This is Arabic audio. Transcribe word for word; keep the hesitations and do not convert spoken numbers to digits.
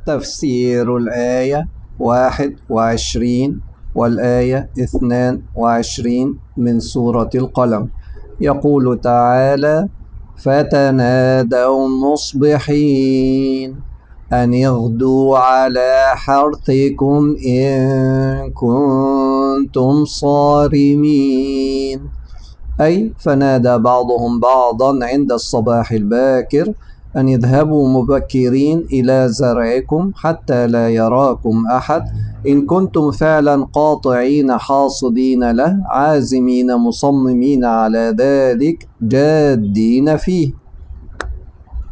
تفسير الآية واحد وعشرين والآية اثنان وعشرين من سورة القلم. يقول تعالى: فتنادوا مصبحين أن اغدوا على حرثكم إن كنتم صارمين، أي فنادى بعضهم بعضا عند الصباح الباكر أن اذهبوا مبكرين إلى زرعكم حتى لا يراكم أحد، إن كنتم فعلا قاطعين حاصدين له عازمين مصممين على ذلك جادين فيه.